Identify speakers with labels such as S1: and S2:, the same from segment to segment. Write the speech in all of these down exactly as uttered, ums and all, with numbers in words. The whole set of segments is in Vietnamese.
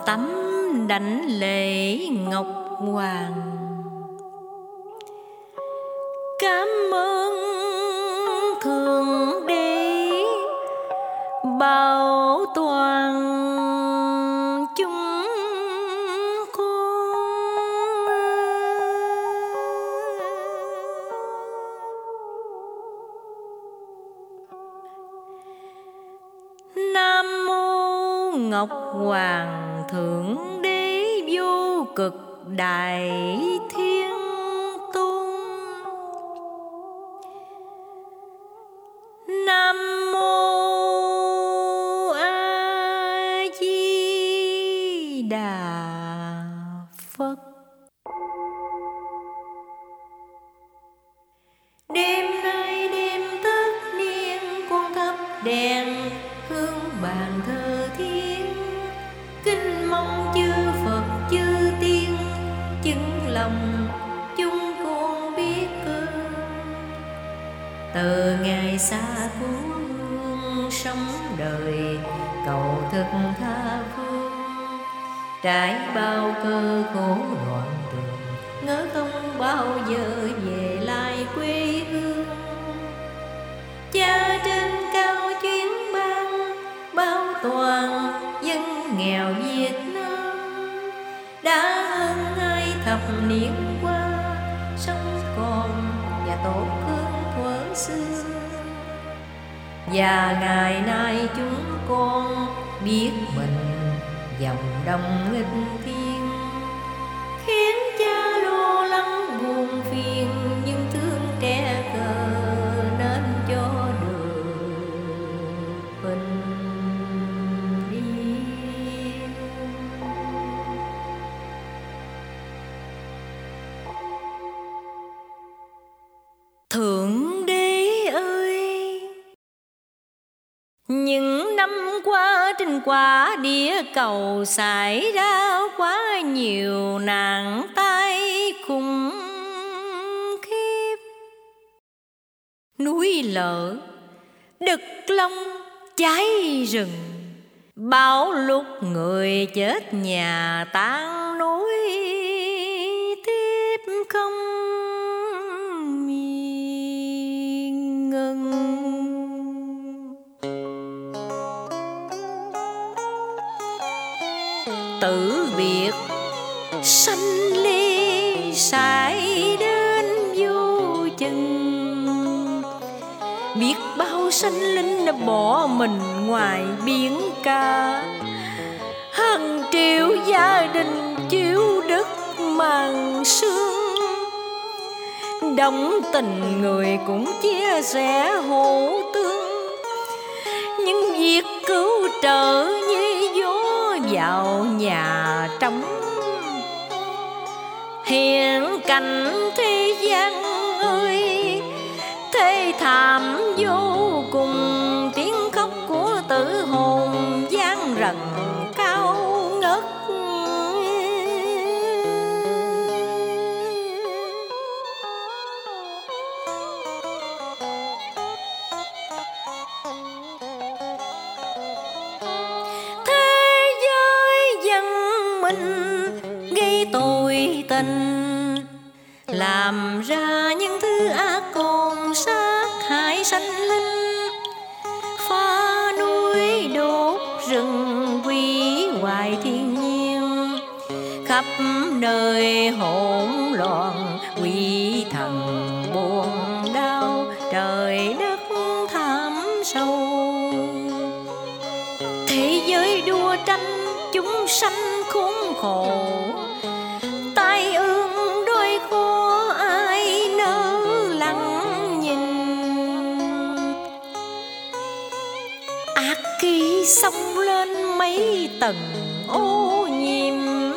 S1: tấm đảnh lễ ngọc hoàng. Cảm ơn Thượng Đế bảo toàn chúng con. Nam mô Ngọc Hoàng Thượng Đế vô cực đại thiên tôn. Nam mô A Di Đà Phật. Đêm nay đêm tất niên con thắp đèn hương bàn thờ thiên, kính mong chư Phật chư tiên chứng lòng chúng con biết ơn. Từ ngày xa phương sống đời cầu thực tha phương, trải bao cơ khổ đoạn đường, ngỡ không bao giờ về lại quê hương. Cha trên cao chuyến ban bao toàn dân nghèo Việt Nam, đã hơn hai thập niên qua sống còn và tốt hơn thuở xưa. Và ngày nay chúng con biết mình dòng đông nghịch thiên, khiến cha lo lắng buồn phiền, nhưng thương trẻ cờ nên cho được bình yên. Thượng Đế ơi, những năm qua trên quả địa cầu xảy ra quá nhiều nạn tai khủng khiếp. Núi lở, đực long, cháy rừng, bão lụt, người chết nhà tan núi tiếp không ngừng. Tử biệt sanh ly xảy đến vô chừng, biết bao sanh linh đã bỏ mình ngoài biển cả. Hàng triệu gia đình chiếu đất màn sương, đồng tình người cũng chia sẻ hỗ tương. Nhưng việc cứu trợ như gió vào nhà trống, hiện cảnh thế gian ơi thê thảm vô cùng. Tiếng khóc của tử hồn vang rần cao ngất. Gây tội tình, làm ra những thứ ác còn sát hại sanh linh, phá núi đốt rừng hủy hoại thiên nhiên. Khắp nơi hỗn loạn quỷ thần buồn đau, trời đất thảm sâu. Thế giới đua tranh chúng sanh khốn khổ, tai ương đôi khó ai nỡ lặng nhìn. Ác khí xông lên mấy tầng ô nhiễm,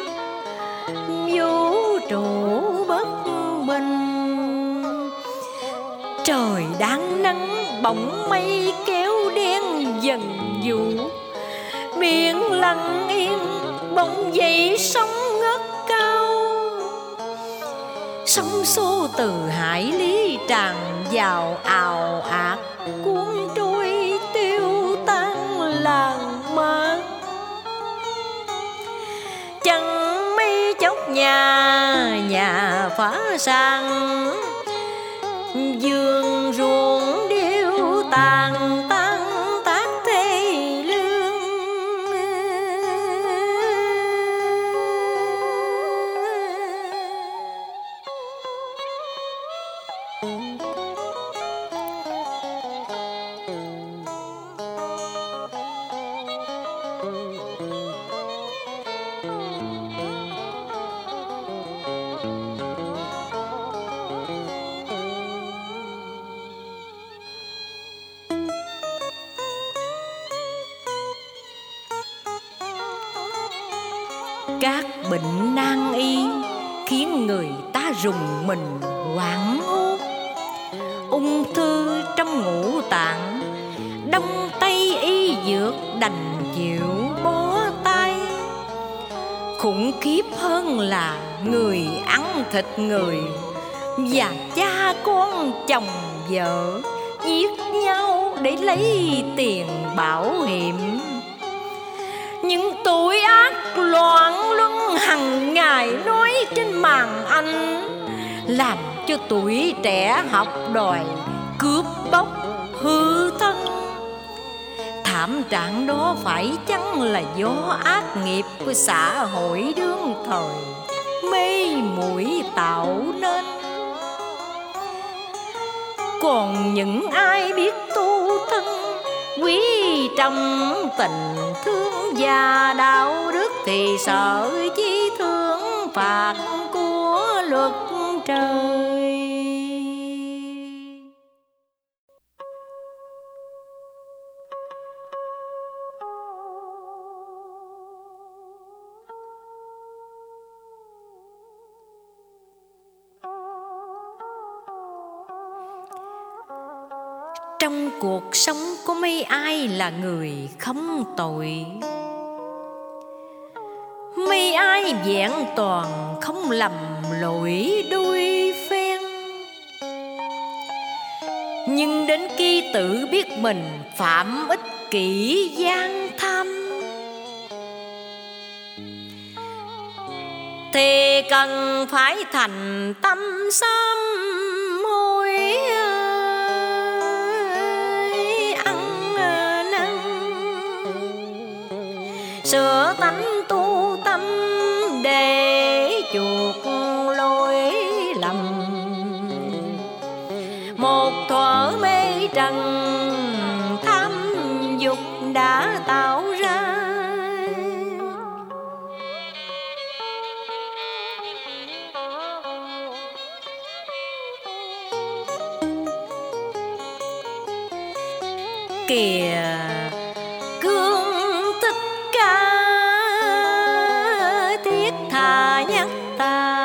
S1: vũ trụ bất bình. Trời đang nắng bỗng mây kéo đen dần vũ, biển lặng yên bỗng dậy sóng ngất cao. Sóng xô từ hải lý tràn vào ào ạt, cuốn trôi tiêu tan làng mạc. nhà nhà phá sang, vườn ruộng điêu tàn tan tác thê lương. Các bệnh nan y khiến người ta rùng mình hoảng hốt. Ung thư trong ngũ tạng, đông tây y dược đành chịu bó tay. Khủng khiếp hơn là người ăn thịt người, và cha con chồng vợ giết nhau để lấy tiền bảo hiểm. Những tội ác loạn luân hằng ngày nói trên màn ảnh, làm cho tuổi trẻ học đòi cướp bóc hư thân. Thảm trạng đó phải chăng là do ác nghiệp của xã hội đương thời mê muội tạo nên? Còn những ai biết tu thân, quý trọng tình thương và đạo đức, thì sợ chi thương phạt của luật trời. Trong cuộc sống có mấy ai là người không tội? Mấy ai vẹn toàn không lầm lỗi đôi phen? Nhưng đến khi tự biết mình phạm ích kỷ gian tham, thì cần phải thành tâm sám hối, sửa tánh tu tâm để chuộc lỗi lầm. Một thuở mê trần tham dục đã tạo ra, kìa Cương Thích Ca thiết tha nhắc ta,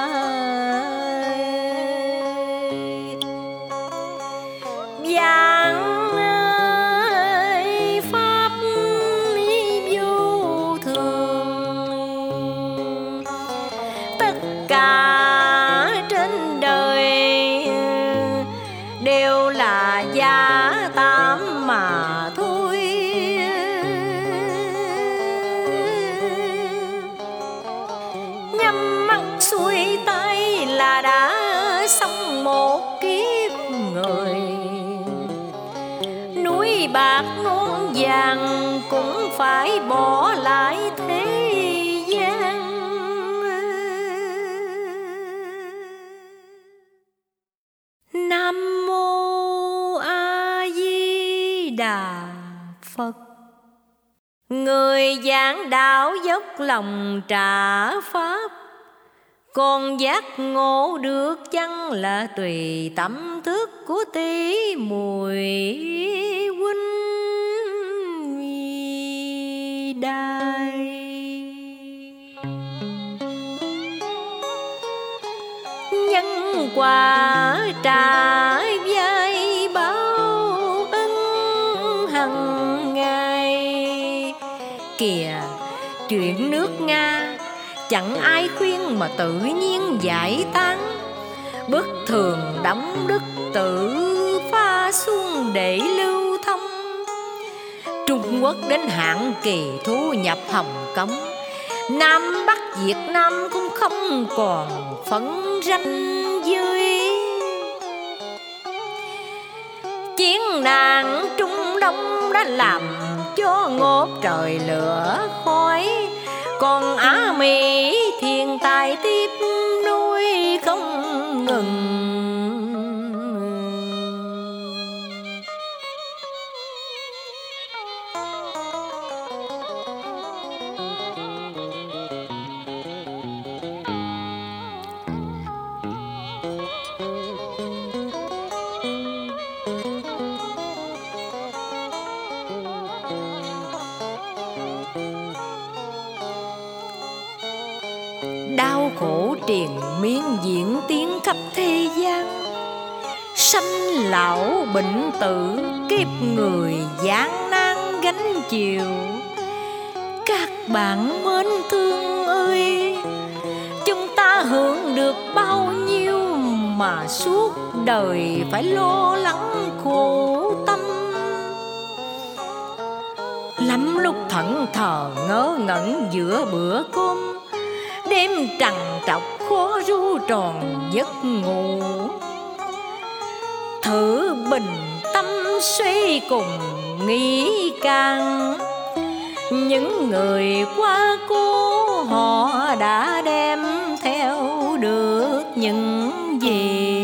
S1: giảng pháp vô thường. Tất cả trên đời đều là giả tạm mà thôi. Nhắm mắt xuôi tay là đã xong một kiếp người. Núi bạc non vàng cũng phải bỏ lại thế gian. Nam mô A Di Đà Phật. Người giảng đạo dốc lòng trả pháp, còn giác ngộ được chăng là tùy tâm thức của tỷ muội huynh đài. Nhân quả trả vai bao ân hằng ngày. Kìa chuyện nước Nga, chẳng ai khuyên mà tự nhiên giải tán. Bất thường đóng đức tự pha xuông để lưu thông. Trung Quốc đến hạn kỳ thu nhập Hồng Kông, Nam Bắc Việt Nam cũng không còn phân ranh giới. Chiến nạn Trung Đông đã làm cho ngút trời lửa khói, còn Á Mỹ thiên tài tiếp nuôi không ngừng. Đau khổ triền miên diễn tiến khắp thế gian, sanh lão bệnh tử kiếp người gian nan gánh chịu. Các bạn mến thương ơi, chúng ta hưởng được bao nhiêu mà suốt đời phải lo lắng khổ tâm. Lắm lúc thẫn thờ ngớ ngẩn giữa bữa cơm, đêm trằn trọc khó ru tròn giấc ngủ. Thử bình tâm suy cùng nghĩ càng, những người qua cố họ đã đem theo được những gì.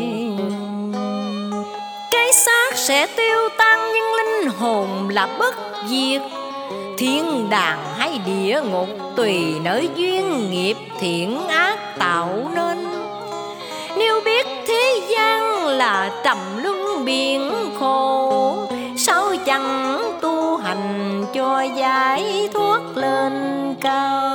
S1: Cái xác sẽ tiêu tan nhưng linh hồn là bất diệt. Thiên đàng hay địa ngục tùy nơi duyên nghiệp thiện ác tạo nên. Nếu biết thế gian là trầm luân biển khổ, sao chẳng tu hành cho giải thoát lên cao.